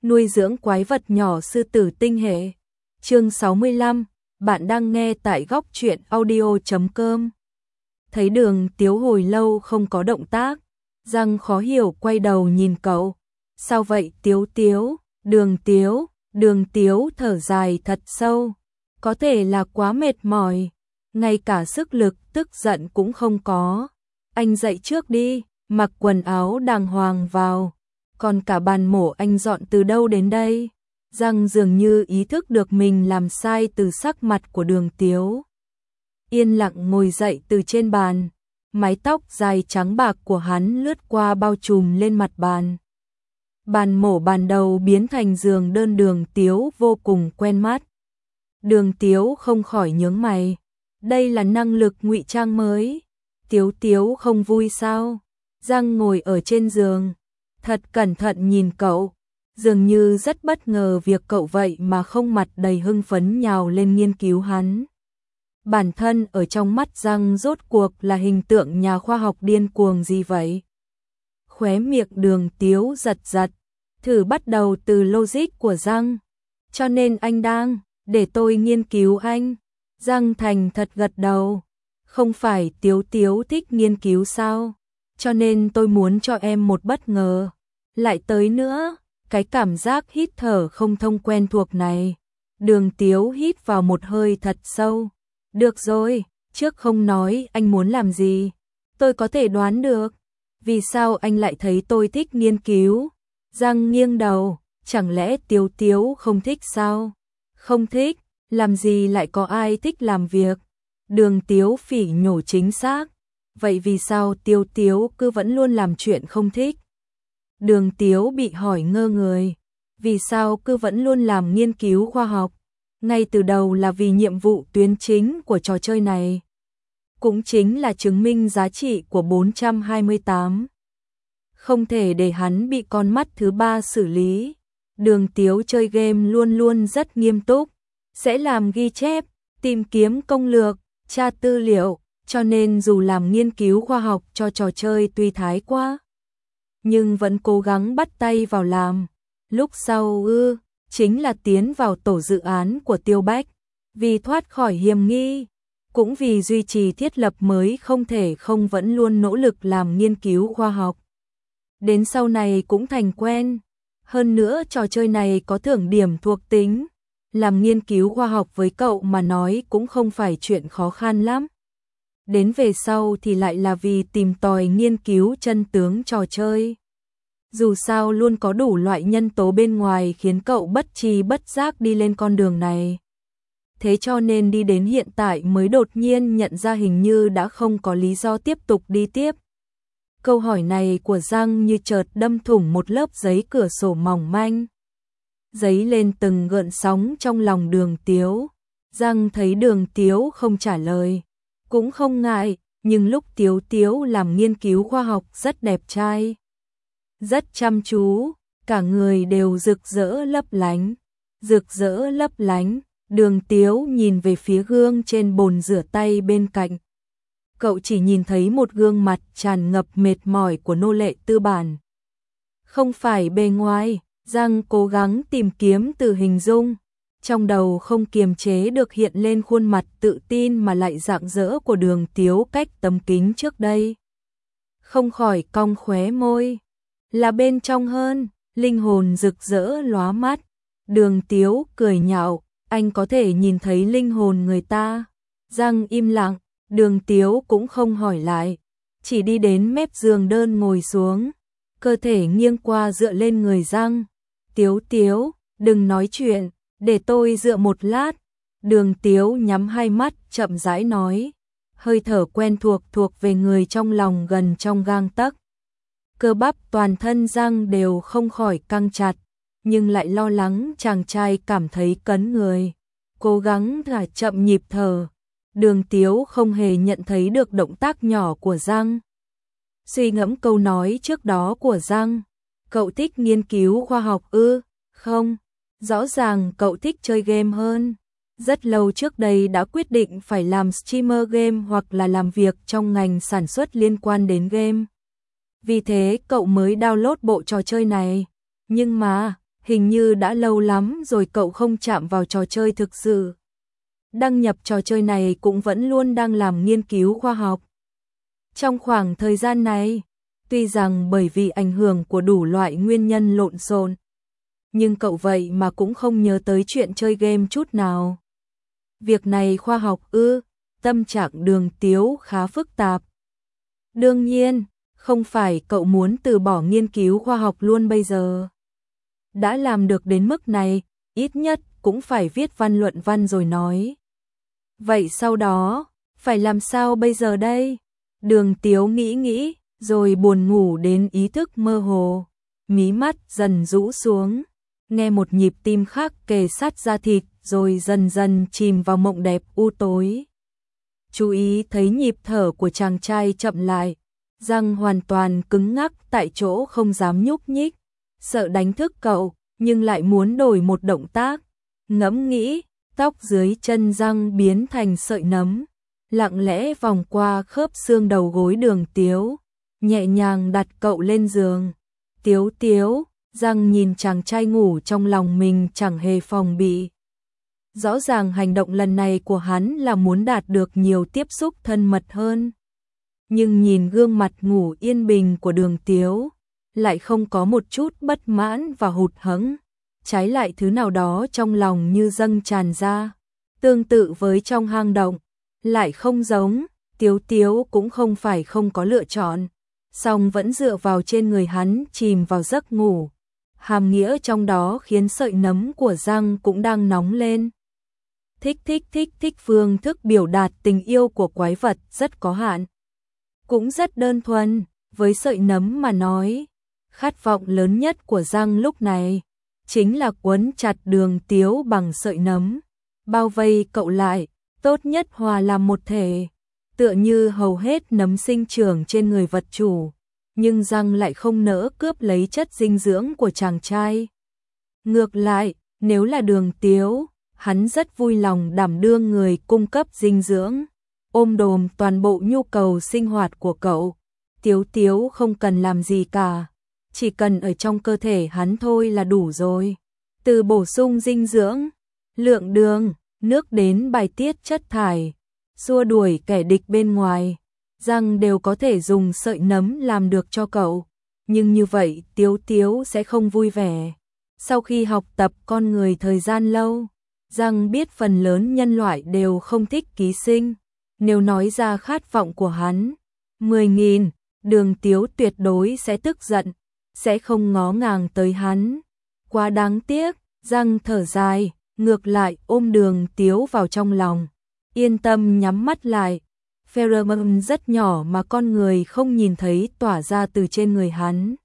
nuôi dưỡng quái vật nhỏ sư tử tinh hệ. Chương 65, bạn đang nghe tại góc truyện audio.com. Thấy Đường Tiếu hồi lâu không có động tác, Giang khó hiểu quay đầu nhìn cậu. Sao vậy Tiếu Tiếu? Đường Tiếu thở dài thật sâu. Có thể là quá mệt mỏi, ngay cả sức lực tức giận cũng không có. Anh dậy trước đi, mặc quần áo đàng hoàng vào. Còn cả bàn mổ anh dọn từ đâu đến đây? Giang dường như ý thức được mình làm sai từ sắc mặt của Đường Tiếu. Yên lặng ngồi dậy từ trên bàn, mái tóc dài trắng bạc của hắn lướt qua bao trùm lên mặt bàn. Bàn mổ ban đầu biến thành giường đơn Đường Tiếu vô cùng quen mắt. Đường Tiếu không khỏi nhướng mày. Đây là năng lực ngụy trang mới. Tiếu Tiếu không vui sao? Giang ngồi ở trên giường, thật cẩn thận nhìn cậu, dường như rất bất ngờ việc cậu vậy mà không mặt đầy hưng phấn nhào lên nghiên cứu hắn. Bản thân ở trong mắt Giang rốt cuộc là hình tượng nhà khoa học điên cuồng gì vậy? Khóe miệng Đường Tiếu giật giật, thử bắt đầu từ logic của Giang. Cho nên anh đang để tôi nghiên cứu anh. Giang thành thật gật đầu. Không phải Tiếu Tiếu thích nghiên cứu sao? Cho nên tôi muốn cho em một bất ngờ. Lại tới nữa, cái cảm giác hít thở không thông quen thuộc này. Đường Tiếu hít vào một hơi thật sâu. Được rồi, trước không nói anh muốn làm gì. Tôi có thể đoán được. Vì sao anh lại thấy tôi thích nghiên cứu? Giang nghiêng đầu, chẳng lẽ Tiếu Tiếu không thích sao? Không thích, làm gì lại có ai thích làm việc? Đường Tiếu phỉ nhổ chính xác. Vậy vì sao Tiếu Tiếu cứ vẫn luôn làm chuyện không thích? Đường Tiếu bị hỏi ngơ người. Vì sao cứ vẫn luôn làm nghiên cứu khoa học? Ngay từ đầu là vì nhiệm vụ tuyến chính của trò chơi này. Cũng chính là chứng minh giá trị của 428. Không thể để hắn bị con mắt thứ ba xử lý. Đường Tiếu chơi game luôn luôn rất nghiêm túc. Sẽ làm ghi chép, tìm kiếm công lược, tra tư liệu, cho nên dù làm nghiên cứu khoa học cho trò chơi tuy thái quá, nhưng vẫn cố gắng bắt tay vào làm. Lúc sau chính là tiến vào tổ dự án của Tiêu Bách, vì thoát khỏi hiểm nghi, cũng vì duy trì thiết lập mới không thể không vẫn luôn nỗ lực làm nghiên cứu khoa học. Đến sau này cũng thành quen, hơn nữa trò chơi này có thưởng điểm thuộc tính. Làm nghiên cứu khoa học với cậu mà nói cũng không phải chuyện khó khăn lắm. Đến về sau thì lại là vì tìm tòi nghiên cứu chân tướng trò chơi. Dù sao luôn có đủ loại nhân tố bên ngoài khiến cậu bất tri bất giác đi lên con đường này. Thế cho nên đi đến hiện tại mới đột nhiên nhận ra hình như đã không có lý do tiếp tục đi tiếp. Câu hỏi này của Giang như chợt đâm thủng một lớp giấy cửa sổ mỏng manh. Giấy lên từng gợn sóng trong lòng Đường Tiếu. Giang thấy Đường Tiếu không trả lời, cũng không ngại, nhưng lúc Tiếu Tiếu làm nghiên cứu khoa học rất đẹp trai, rất chăm chú, cả người đều rực rỡ lấp lánh. Rực rỡ lấp lánh, Đường Tiếu nhìn về phía gương trên bồn rửa tay bên cạnh. Cậu chỉ nhìn thấy một gương mặt tràn ngập mệt mỏi của nô lệ tư bản. Không phải bề ngoài. Giang cố gắng tìm kiếm từ hình dung, trong đầu không kiềm chế được hiện lên khuôn mặt tự tin mà lại rạng rỡ của Đường Tiếu cách tấm kính trước đây. Không khỏi cong khóe môi, là bên trong hơn, linh hồn rực rỡ lóa mắt. Đường Tiếu cười nhạo, anh có thể nhìn thấy linh hồn người ta. Giang im lặng, Đường Tiếu cũng không hỏi lại, chỉ đi đến mép giường đơn ngồi xuống, cơ thể nghiêng qua dựa lên người Giang. Tiếu Tiếu, đừng nói chuyện, để tôi dựa một lát. Đường Tiếu nhắm hai mắt chậm rãi nói, hơi thở quen thuộc về người trong lòng gần trong gang tấc. Cơ bắp toàn thân Giang đều không khỏi căng chặt, nhưng lại lo lắng chàng trai cảm thấy cấn người. Cố gắng thả chậm nhịp thở. Đường Tiếu không hề nhận thấy được động tác nhỏ của Giang. Suy ngẫm câu nói trước đó của Giang. Cậu thích nghiên cứu khoa học ư? Không, rõ ràng cậu thích chơi game hơn. Rất lâu trước đây đã quyết định phải làm streamer game hoặc là làm việc trong ngành sản xuất liên quan đến game. Vì thế cậu mới download bộ trò chơi này. Nhưng mà, Hình như đã lâu lắm rồi cậu không chạm vào trò chơi thực sự. Đăng nhập trò chơi này cũng vẫn luôn đang làm nghiên cứu khoa học. Trong khoảng thời gian này, tuy rằng bởi vì ảnh hưởng của đủ loại nguyên nhân lộn xộn, nhưng cậu vậy mà cũng không nhớ tới chuyện chơi game chút nào. Việc này khoa học ư? Tâm trạng Đường Tiếu khá phức tạp. Đương nhiên, không phải cậu muốn từ bỏ nghiên cứu khoa học luôn bây giờ. Đã làm được đến mức này, ít nhất cũng phải viết văn luận văn rồi nói. Vậy sau đó, phải làm sao bây giờ đây? Đường Tiếu nghĩ, rồi buồn ngủ đến ý thức mơ hồ. Mí mắt dần rũ xuống, nghe một nhịp tim khác kề sát da thịt, rồi dần dần chìm vào mộng đẹp u tối. Chú ý thấy nhịp thở của chàng trai chậm lại, răng hoàn toàn cứng ngắc tại chỗ không dám nhúc nhích, sợ đánh thức cậu, nhưng lại muốn đổi một động tác. Ngẫm nghĩ, tóc dưới chân răng biến thành sợi nấm, lặng lẽ vòng qua khớp xương đầu gối Đường Tiếu, nhẹ nhàng đặt cậu lên giường. Tiếu, răng nhìn chàng trai ngủ trong lòng mình chẳng hề phòng bị. Rõ ràng hành động lần này của hắn là muốn đạt được nhiều tiếp xúc thân mật hơn. Nhưng nhìn gương mặt ngủ yên bình của Đường Tiếu, lại không có một chút bất mãn và hụt hẫng. Trái lại thứ nào đó trong lòng như dâng tràn ra. Tương tự với trong hang động, lại không giống. Tiếu cũng không phải không có lựa chọn, song vẫn dựa vào trên người hắn chìm vào giấc ngủ. Hàm nghĩa trong đó khiến sợi nấm của răng cũng đang nóng lên. Thích phương thức biểu đạt tình yêu của quái vật rất có hạn. Cũng rất đơn thuần, với sợi nấm mà nói. Khát vọng lớn nhất của răng lúc này chính là quấn chặt Đường Tiếu bằng sợi nấm, bao vây cậu lại, tốt nhất hòa làm một thể, tựa như hầu hết nấm sinh trưởng trên người vật chủ, nhưng răng lại không nỡ cướp lấy chất dinh dưỡng của chàng trai. Ngược lại, nếu là Đường Tiếu, hắn rất vui lòng đảm đương người cung cấp dinh dưỡng, ôm đồm toàn bộ nhu cầu sinh hoạt của cậu. Tiếu không cần làm gì cả, chỉ cần ở trong cơ thể hắn thôi là đủ rồi. Từ bổ sung dinh dưỡng, lượng đường, nước đến bài tiết chất thải, xua đuổi kẻ địch bên ngoài, răng đều có thể dùng sợi nấm làm được cho cậu. Nhưng như vậy Tiếu sẽ không vui vẻ. Sau khi học tập con người thời gian lâu, răng biết phần lớn nhân loại đều không thích ký sinh. Nếu nói ra khát vọng của hắn, 10.000, Đường Tiếu tuyệt đối sẽ tức giận, sẽ không ngó ngàng tới hắn. Quá đáng tiếc, răng thở dài, ngược lại ôm Đường Tiếu vào trong lòng. Yên tâm nhắm mắt lại. Pheromone rất nhỏ mà con người không nhìn thấy tỏa ra từ trên người hắn,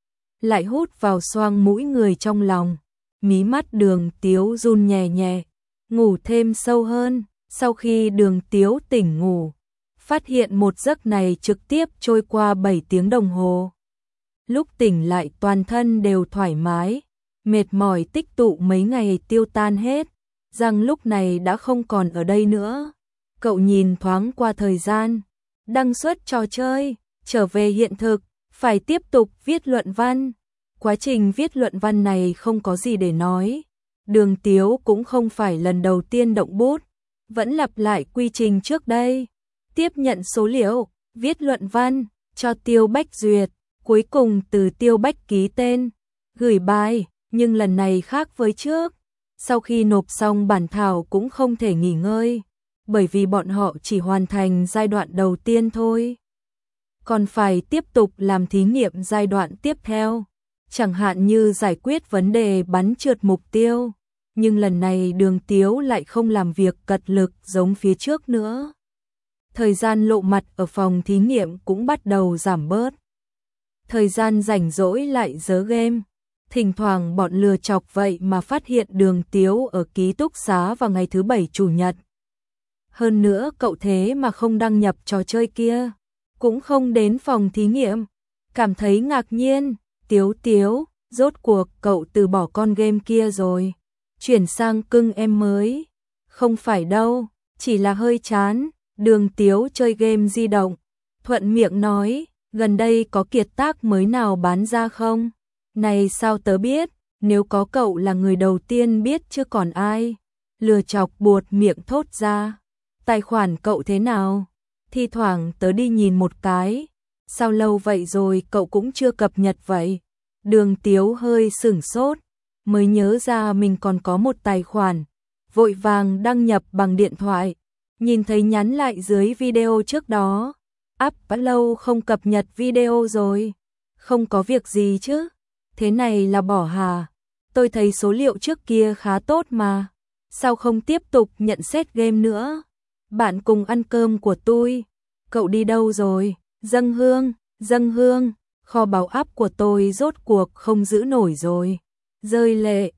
lại hút vào xoang mũi người trong lòng. Mí mắt Đường Tiếu run nhẹ nhẹ, ngủ thêm sâu hơn. Sau khi Đường Tiếu tỉnh ngủ, phát hiện một giấc này trực tiếp trôi qua 7 tiếng đồng hồ. Lúc tỉnh lại toàn thân đều thoải mái, mệt mỏi tích tụ mấy ngày tiêu tan hết, răng lúc này đã không còn ở đây nữa. Cậu nhìn thoáng qua thời gian, đăng xuất trò chơi, trở về hiện thực, phải tiếp tục viết luận văn. Quá trình viết luận văn này không có gì để nói. Đường Tiếu cũng không phải lần đầu tiên động bút, vẫn lặp lại quy trình trước đây. Tiếp nhận số liệu, viết luận văn, cho Tiêu Bách duyệt, cuối cùng từ Tiêu Bách ký tên, gửi bài, nhưng lần này khác với trước. Sau khi nộp xong bản thảo cũng không thể nghỉ ngơi, bởi vì bọn họ chỉ hoàn thành giai đoạn đầu tiên thôi. Còn phải tiếp tục làm thí nghiệm giai đoạn tiếp theo, chẳng hạn như giải quyết vấn đề bắn trượt mục tiêu. Nhưng lần này Đường Tiếu lại không làm việc cật lực giống phía trước nữa. Thời gian lộ mặt ở phòng thí nghiệm cũng bắt đầu giảm bớt. Thời gian rảnh rỗi lại giớ game. Thỉnh thoảng bọn lừa chọc vậy mà phát hiện Đường Tiếu ở ký túc xá vào ngày thứ 7 chủ nhật. Hơn nữa cậu thế mà không đăng nhập trò chơi kia, cũng không đến phòng thí nghiệm. Cảm thấy ngạc nhiên, Tiếu, rốt cuộc cậu từ bỏ con game kia rồi, chuyển sang cưng em mới. Không phải đâu, chỉ là hơi chán. Đường Tiếu chơi game di động, thuận miệng nói, gần đây có kiệt tác mới nào bán ra không? Này sao tớ biết, Nếu có cậu là người đầu tiên biết chứ còn ai. Lừa chọc buột miệng thốt ra. Tài khoản cậu thế nào? Thi thoảng tớ đi nhìn một cái. Sao lâu vậy rồi cậu cũng chưa cập nhật vậy? Đường Tiếu hơi sửng sốt, mới nhớ ra mình còn có một tài khoản. Vội vàng đăng nhập bằng điện thoại. Nhìn thấy nhắn lại dưới video trước đó. Đã lâu không cập nhật video rồi. Không có việc gì chứ? Thế này là bỏ hà? Tôi thấy số liệu trước kia khá tốt mà. Sao không tiếp tục nhận xét game nữa? Bạn cùng ăn cơm của tôi. Cậu đi đâu rồi? Dâng hương. Kho báu ắp của tôi rốt cuộc không giữ nổi rồi. Rơi lệ.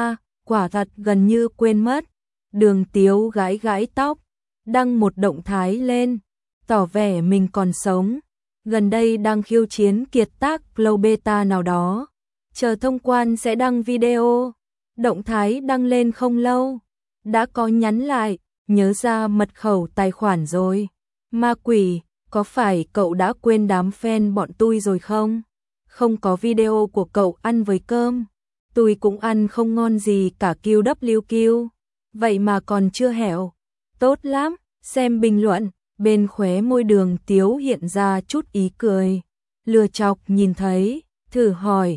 Quả thật gần như quên mất. Đường Tiếu gãi gãi tóc. Đăng một động thái lên. Tỏ vẻ mình còn sống. Gần đây đang khiêu chiến kiệt tác Flow Beta nào đó. Chờ thông quan sẽ đăng video. Động thái đăng lên không lâu. Đã có nhắn lại. Nhớ ra mật khẩu tài khoản rồi. Ma quỷ, có phải cậu đã quên đám fan bọn tôi rồi không? Không có video của cậu ăn với cơm. Tôi cũng ăn không ngon gì cả QWQ. Vậy mà còn chưa hẻo. Tốt lắm, xem bình luận. Bên khóe môi Đường Tiếu hiện ra chút ý cười. Lừa chọc nhìn thấy, thử hỏi.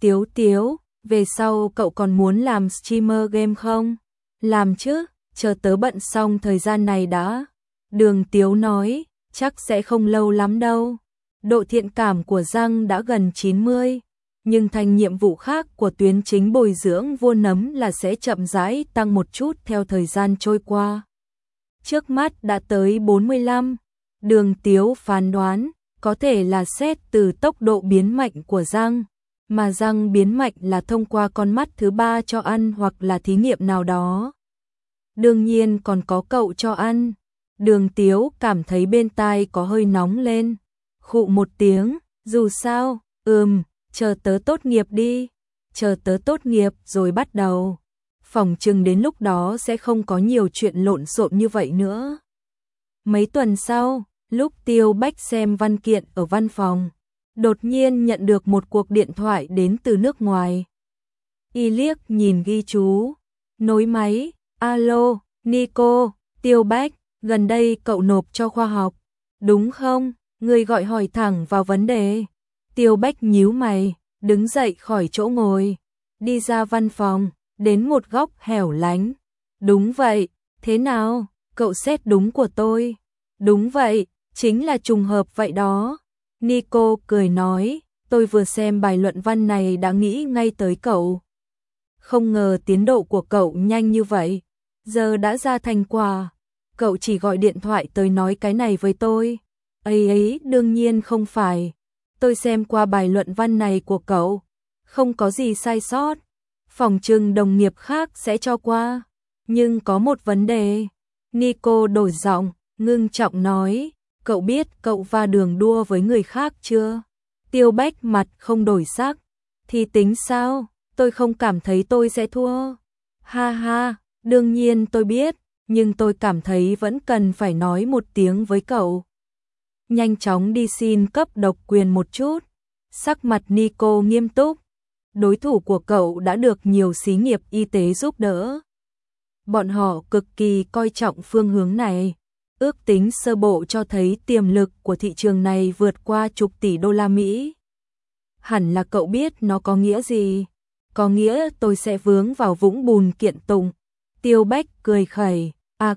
Tiếu, về sau cậu còn muốn làm streamer game không? Làm chứ, chờ tớ bận xong thời gian này đã. Đường Tiếu nói, chắc sẽ không lâu lắm đâu. Độ thiện cảm của Giang đã gần 90, nhưng thành nhiệm vụ khác của tuyến chính bồi dưỡng vua nấm là sẽ chậm rãi tăng một chút theo thời gian trôi qua. Trước mắt đã tới 45, Đường Tiếu phán đoán, có thể là xét từ tốc độ biến mạnh của Giang, mà Giang biến mạnh là thông qua con mắt thứ ba cho ăn hoặc là thí nghiệm nào đó. Đương nhiên còn có cậu cho ăn. Đường Tiếu cảm thấy bên tai có hơi nóng lên. Khụ một tiếng, dù sao, chờ tớ tốt nghiệp đi. Chờ tớ tốt nghiệp rồi bắt đầu. Phỏng chừng đến lúc đó sẽ không có nhiều chuyện lộn xộn như vậy nữa. Mấy tuần sau, lúc Tiêu Bách xem văn kiện ở văn phòng, đột nhiên nhận được một cuộc điện thoại đến từ nước ngoài. Y liếc nhìn ghi chú, nối máy, alo, Nico, Tiêu Bách, gần đây cậu nộp cho khoa học, đúng không? Người gọi hỏi thẳng vào vấn đề. Tiêu Bách nhíu mày, đứng dậy khỏi chỗ ngồi, đi ra văn phòng, đến một góc hẻo lánh. Đúng vậy, thế nào? Cậu xét đúng của tôi. Đúng vậy, chính là trùng hợp vậy đó. Nico cười nói, tôi vừa xem bài luận văn này đã nghĩ ngay tới cậu. Không ngờ tiến độ của cậu nhanh như vậy. Giờ đã ra thành quả. Cậu chỉ gọi điện thoại tới nói cái này với tôi. Ấy, đương nhiên không phải. Tôi xem qua bài luận văn này của cậu. Không có gì sai sót. Phỏng chừng đồng nghiệp khác sẽ cho qua. Nhưng có một vấn đề. Nico đổi giọng, ngưng trọng nói. Cậu biết cậu va đường đua với người khác chưa? Tiêu Bách mặt không đổi sắc. Thì tính sao? Tôi không cảm thấy tôi sẽ thua. Ha ha, đương nhiên tôi biết. Nhưng tôi cảm thấy vẫn cần phải nói một tiếng với cậu. Nhanh chóng đi xin cấp độc quyền một chút. Sắc mặt Nico nghiêm túc. Đối thủ của cậu đã được nhiều xí nghiệp y tế giúp đỡ. Bọn họ cực kỳ coi trọng phương hướng này. Ước tính sơ bộ cho thấy tiềm lực của thị trường này vượt qua chục tỷ đô la Mỹ. Hẳn là cậu biết nó có nghĩa gì. Có nghĩa tôi sẽ vướng vào vũng bùn kiện tụng. Tiêu Bách cười khẩy.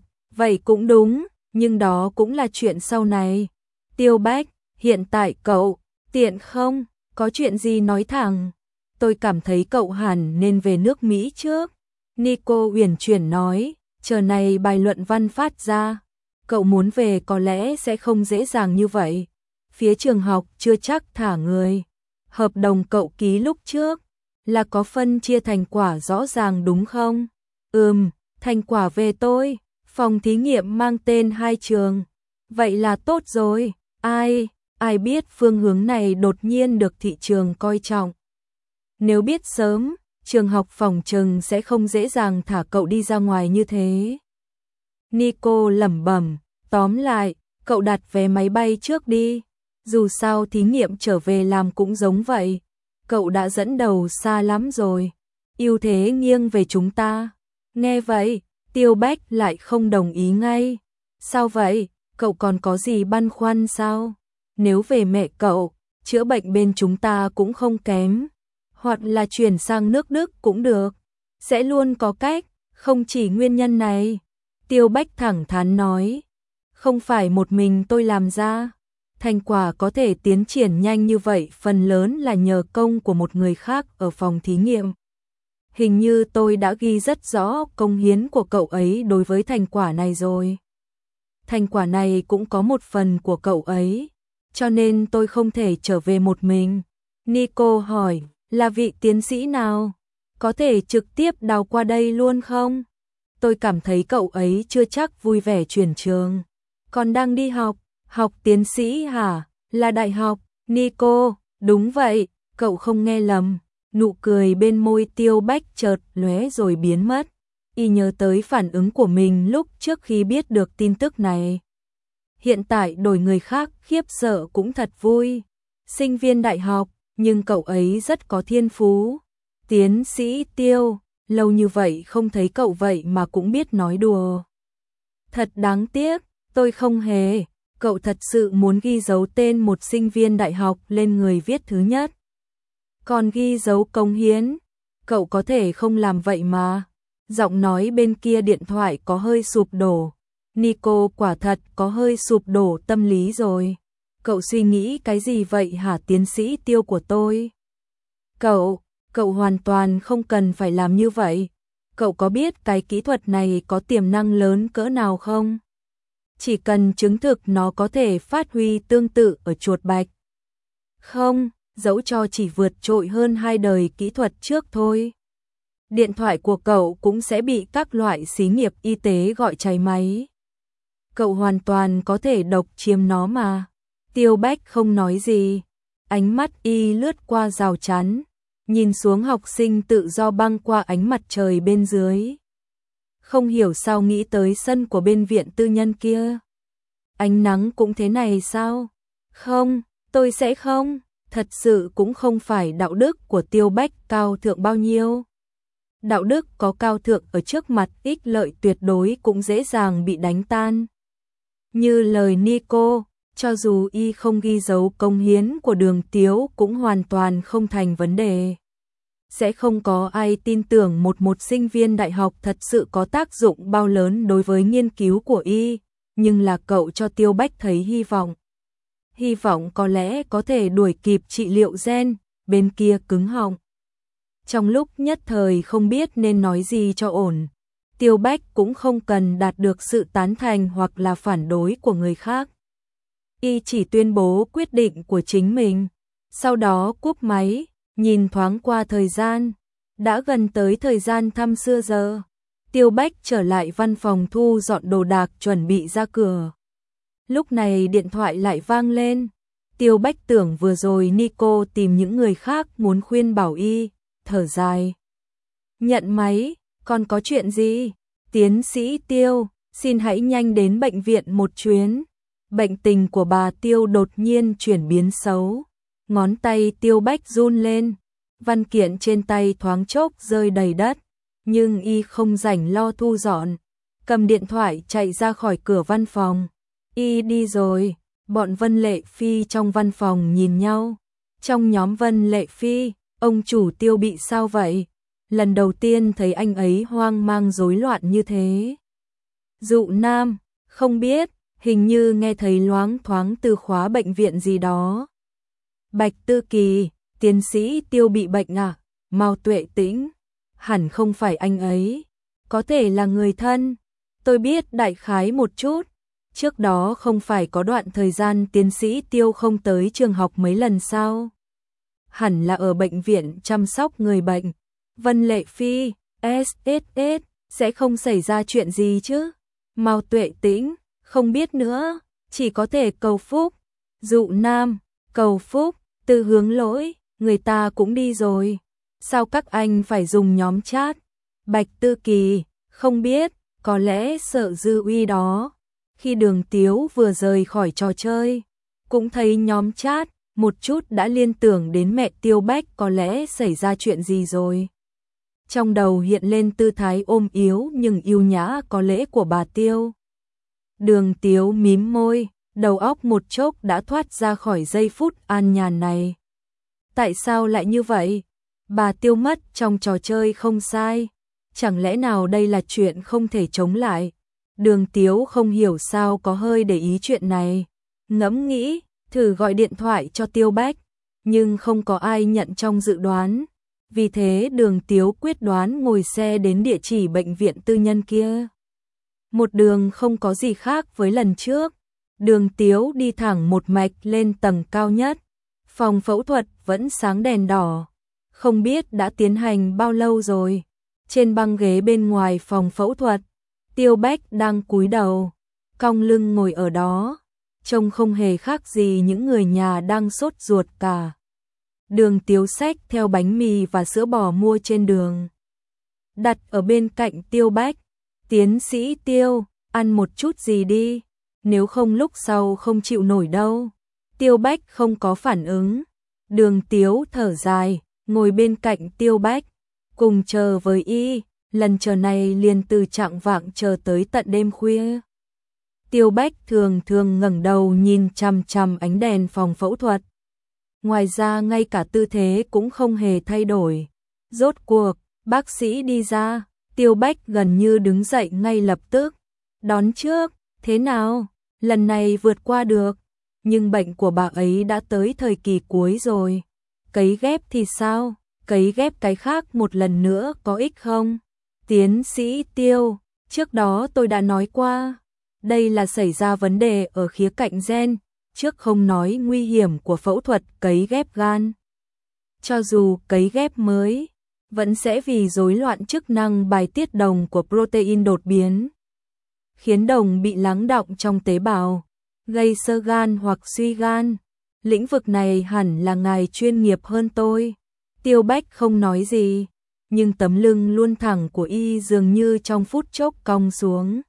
Vậy cũng đúng, nhưng đó cũng là chuyện sau này. Tiêu Bách, hiện tại cậu, tiện không? Có chuyện gì nói thẳng. Tôi cảm thấy cậu hẳn nên về nước Mỹ trước. Nico uyển chuyển nói, chờ này bài luận văn phát ra. Cậu muốn về có lẽ sẽ không dễ dàng như vậy. Phía trường học chưa chắc thả người. Hợp đồng cậu ký lúc trước là có phân chia thành quả rõ ràng đúng không? Thành quả về tôi. Phòng thí nghiệm mang tên 2 trường. Vậy là tốt rồi. Ai biết phương hướng này đột nhiên được thị trường coi trọng. Nếu biết sớm, trường học phỏng chừng sẽ không dễ dàng thả cậu đi ra ngoài như thế. Nico lẩm bẩm, tóm lại, cậu đặt vé máy bay trước đi. Dù sao thí nghiệm trở về làm cũng giống vậy. Cậu đã dẫn đầu xa lắm rồi. ưu thế nghiêng về chúng ta. Nghe vậy, Tiêu Bách lại không đồng ý ngay. Sao vậy, cậu còn có gì băn khoăn sao? Nếu về mẹ cậu, chữa bệnh bên chúng ta cũng không kém. Hoặc là chuyển sang nước Đức cũng được. Sẽ luôn có cách, không chỉ nguyên nhân này. Tiêu Bách thẳng thắn nói. Không phải một mình tôi làm ra. Thành quả có thể tiến triển nhanh như vậy phần lớn là nhờ công của một người khác ở phòng thí nghiệm. Hình như tôi đã ghi rất rõ công hiến của cậu ấy đối với thành quả này rồi. Thành quả này cũng có một phần của cậu ấy, cho nên tôi không thể trở về một mình. Nico hỏi, là vị tiến sĩ nào? Có thể trực tiếp đào qua đây luôn không? Tôi cảm thấy cậu ấy chưa chắc vui vẻ chuyển trường. Còn đang đi học, học tiến sĩ hả? Là đại học, Nico, đúng vậy, cậu không nghe lầm. Nụ cười bên môi Tiêu Bách chợt lóe rồi biến mất. Y nhớ tới phản ứng của mình lúc trước khi biết được tin tức này. Hiện tại đổi người khác khiếp sợ cũng thật vui. Sinh viên đại học, nhưng cậu ấy rất có thiên phú. Tiến sĩ Tiêu, lâu như vậy không thấy cậu vậy mà cũng biết nói đùa. Thật đáng tiếc, tôi không hề. Cậu thật sự muốn ghi dấu tên một sinh viên đại học lên người viết thứ nhất. Còn ghi dấu công hiến, cậu có thể không làm vậy mà. Giọng nói bên kia điện thoại có hơi sụp đổ. Nico quả thật có hơi sụp đổ tâm lý rồi. Cậu suy nghĩ cái gì vậy hả tiến sĩ Tiêu của tôi? Cậu hoàn toàn không cần phải làm như vậy. Cậu có biết cái kỹ thuật này có tiềm năng lớn cỡ nào không? Chỉ cần chứng thực nó có thể phát huy tương tự ở chuột bạch. Không, dẫu cho chỉ vượt trội hơn 2 đời kỹ thuật trước thôi. Điện thoại của cậu cũng sẽ bị các loại xí nghiệp y tế gọi cháy máy. Cậu hoàn toàn có thể độc chiếm nó mà. Tiêu Bách không nói gì. Ánh mắt y lướt qua rào chắn, nhìn xuống học sinh tự do băng qua ánh mặt trời bên dưới. Không hiểu sao nghĩ tới sân của bên viện tư nhân kia. Ánh nắng cũng thế này sao? Không, tôi sẽ không. Thật sự cũng không phải đạo đức của Tiêu Bách cao thượng bao nhiêu. Đạo đức có cao thượng ở trước mặt ích lợi tuyệt đối cũng dễ dàng bị đánh tan. Như lời Nico, cho dù y không ghi dấu công hiến của Đường Tiếu cũng hoàn toàn không thành vấn đề. Sẽ không có ai tin tưởng một sinh viên đại học thật sự có tác dụng bao lớn đối với nghiên cứu của y, nhưng là cậu cho Tiêu Bách thấy hy vọng. Hy vọng có lẽ có thể đuổi kịp trị liệu gen, bên kia cứng họng. Trong lúc nhất thời không biết nên nói gì cho ổn, Tiêu Bách cũng không cần đạt được sự tán thành hoặc là phản đối của người khác. Y chỉ tuyên bố quyết định của chính mình, sau đó cúp máy, nhìn thoáng qua thời gian, đã gần tới thời gian thăm xưa giờ. Tiêu Bách trở lại văn phòng thu dọn đồ đạc chuẩn bị ra cửa. Lúc này điện thoại lại vang lên. Tiêu Bách tưởng vừa rồi Nico tìm những người khác muốn khuyên bảo y, thở dài. Nhận máy, còn có chuyện gì? Tiến sĩ Tiêu, xin hãy nhanh đến bệnh viện một chuyến. Bệnh tình của bà Tiêu đột nhiên chuyển biến xấu. Ngón tay Tiêu Bách run lên. Văn kiện trên tay thoáng chốc rơi đầy đất. Nhưng y không rảnh lo thu dọn. Cầm điện thoại chạy ra khỏi cửa văn phòng. Y đi rồi. Bọn Vân Lệ Phi trong văn phòng nhìn nhau. Trong nhóm Vân Lệ Phi, ông chủ Tiêu bị sao vậy? Lần đầu tiên thấy anh ấy hoang mang rối loạn như thế. Dụ Nam, không biết, hình như nghe thấy loáng thoáng từ khóa bệnh viện gì đó. Bạch Tư Kỳ, tiến sĩ Tiêu bị bệnh à? Mao Tuệ Tĩnh, hẳn không phải anh ấy, có thể là người thân. Tôi biết đại khái một chút. Trước đó không phải có đoạn thời gian tiến sĩ Tiêu không tới trường học mấy lần sao? Hẳn là ở bệnh viện chăm sóc người bệnh. Vân Lệ Phi, SSS, sẽ không xảy ra chuyện gì chứ? Mao Tuệ Tĩnh, không biết nữa, chỉ có thể cầu phúc. Dụ Nam, cầu phúc, Từ Hướng Lỗi, người ta cũng đi rồi. Sao các anh phải dùng nhóm chat? Bạch Tư Kỳ, không biết, có lẽ sợ dư uy đó. Khi Đường Tiếu vừa rời khỏi trò chơi, cũng thấy nhóm chat, một chút đã liên tưởng đến mẹ Tiêu Bách có lẽ xảy ra chuyện gì rồi. trong đầu hiện lên tư thái ôm yếu nhưng yêu nhã có lễ của bà Tiêu. Đường Tiếu mím môi, đầu óc một chốc đã thoát ra khỏi giây phút an nhàn này. Tại sao lại như vậy? Bà Tiêu mất trong trò chơi không sai. Chẳng lẽ nào đây là chuyện không thể chống lại? Đường Tiếu không hiểu sao có hơi để ý chuyện này. Ngẫm nghĩ, thử gọi điện thoại cho Tiêu Bách, nhưng không có ai nhận trong dự đoán. Vì thế Đường Tiếu quyết đoán ngồi xe đến địa chỉ bệnh viện tư nhân kia. Một đường không có gì khác với lần trước. Đường Tiếu đi thẳng một mạch lên tầng cao nhất. Phòng phẫu thuật vẫn sáng đèn đỏ. Không biết đã tiến hành bao lâu rồi. Trên băng ghế bên ngoài phòng phẫu thuật, Tiêu Bách đang cúi đầu, cong lưng ngồi ở đó, trông không hề khác gì những người nhà đang sốt ruột cả. Đường Tiếu xách theo bánh mì và sữa bò mua trên đường, đặt ở bên cạnh Tiêu Bách. Tiến sĩ Tiêu, ăn một chút gì đi, nếu không lúc sau không chịu nổi đâu. Tiêu Bách không có phản ứng. Đường Tiếu thở dài, ngồi bên cạnh Tiêu Bách, cùng chờ với y. Lần chờ này liền từ chạng vạng chờ tới tận đêm khuya. Tiêu Bách thường thường ngẩng đầu nhìn chằm chằm ánh đèn phòng phẫu thuật. Ngoài ra ngay cả tư thế cũng không hề thay đổi. Rốt cuộc, bác sĩ đi ra, Tiêu Bách gần như đứng dậy ngay lập tức. Đón trước, thế nào? Lần này vượt qua được, nhưng bệnh của bà ấy đã tới thời kỳ cuối rồi. Cấy ghép thì sao? Cấy ghép cái khác một lần nữa có ích không? Tiến sĩ Tiêu, trước đó tôi đã nói qua, đây là xảy ra vấn đề ở khía cạnh gen, trước không nói nguy hiểm của phẫu thuật cấy ghép gan. Cho dù cấy ghép mới, vẫn sẽ vì rối loạn chức năng bài tiết đồng của protein đột biến, khiến đồng bị lắng đọng trong tế bào, gây xơ gan hoặc suy gan. Lĩnh vực này hẳn là ngài chuyên nghiệp hơn tôi. Tiêu Bách không nói gì, nhưng tấm lưng luôn thẳng của y dường như trong phút chốc cong xuống.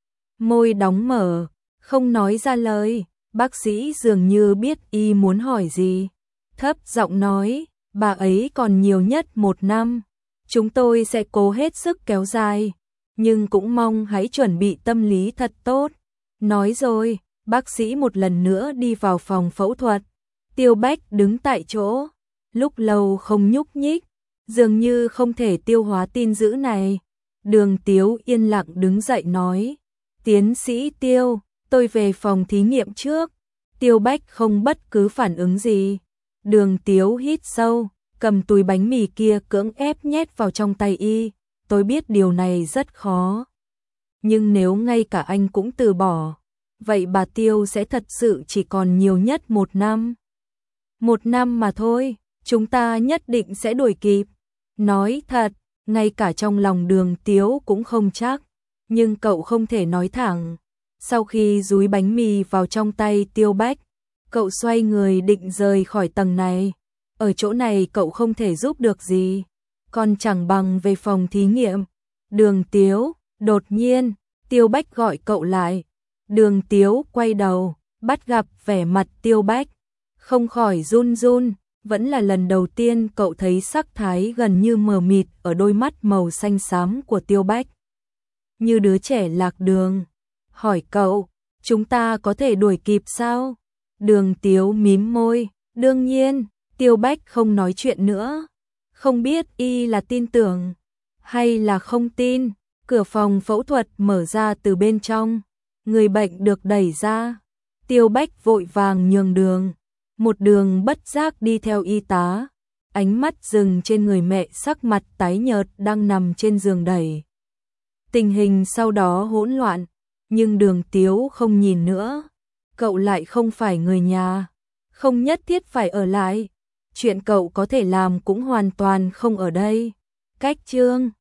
Môi đóng mở, không nói ra lời. Bác sĩ dường như biết y muốn hỏi gì. Thấp giọng nói, bà ấy còn nhiều nhất 1 năm. Chúng tôi sẽ cố hết sức kéo dài, nhưng cũng mong hãy chuẩn bị tâm lý thật tốt. Nói rồi, bác sĩ một lần nữa đi vào phòng phẫu thuật. Tiêu Bách đứng tại chỗ, lúc lâu không nhúc nhích, dường như không thể tiêu hóa tin dữ này. Đường Tiếu yên lặng đứng dậy nói, tiến sĩ Tiêu, tôi về phòng thí nghiệm trước. Tiêu Bách không bất cứ phản ứng gì. Đường Tiếu hít sâu, cầm túi bánh mì kia cưỡng ép nhét vào trong tay y. Tôi biết điều này rất khó, nhưng nếu ngay cả anh cũng từ bỏ, vậy bà Tiêu sẽ thật sự chỉ còn nhiều nhất 1 năm. 1 năm mà thôi, chúng ta nhất định sẽ đuổi kịp. Nói thật, ngay cả trong lòng Đường Tiếu cũng không chắc, nhưng cậu không thể nói thẳng. Sau khi dúi bánh mì vào trong tay Tiêu Bách, cậu xoay người định rời khỏi tầng này. Ở chỗ này cậu không thể giúp được gì, còn chẳng bằng về phòng thí nghiệm. Đường Tiếu, đột nhiên, Tiêu Bách gọi cậu lại. Đường Tiếu quay đầu, bắt gặp vẻ mặt Tiêu Bách, không khỏi run run. Vẫn là lần đầu tiên cậu thấy sắc thái gần như mờ mịt ở đôi mắt màu xanh xám của Tiêu Bách. Như đứa trẻ lạc đường. Hỏi cậu, chúng ta có thể đuổi kịp sao? Đường Tiếu mím môi, đương nhiên. Tiêu Bách không nói chuyện nữa. Không biết y là tin tưởng hay là không tin. Cửa phòng phẫu thuật mở ra từ bên trong. Người bệnh được đẩy ra. Tiêu Bách vội vàng nhường đường. Một đường bất giác đi theo y tá. Ánh mắt dừng trên người mẹ sắc mặt tái nhợt đang nằm trên giường đẩy. Tình hình sau đó hỗn loạn, nhưng Đường Tiếu không nhìn nữa. Cậu lại không phải người nhà, không nhất thiết phải ở lại. Chuyện cậu có thể làm cũng hoàn toàn không ở đây. Cách chương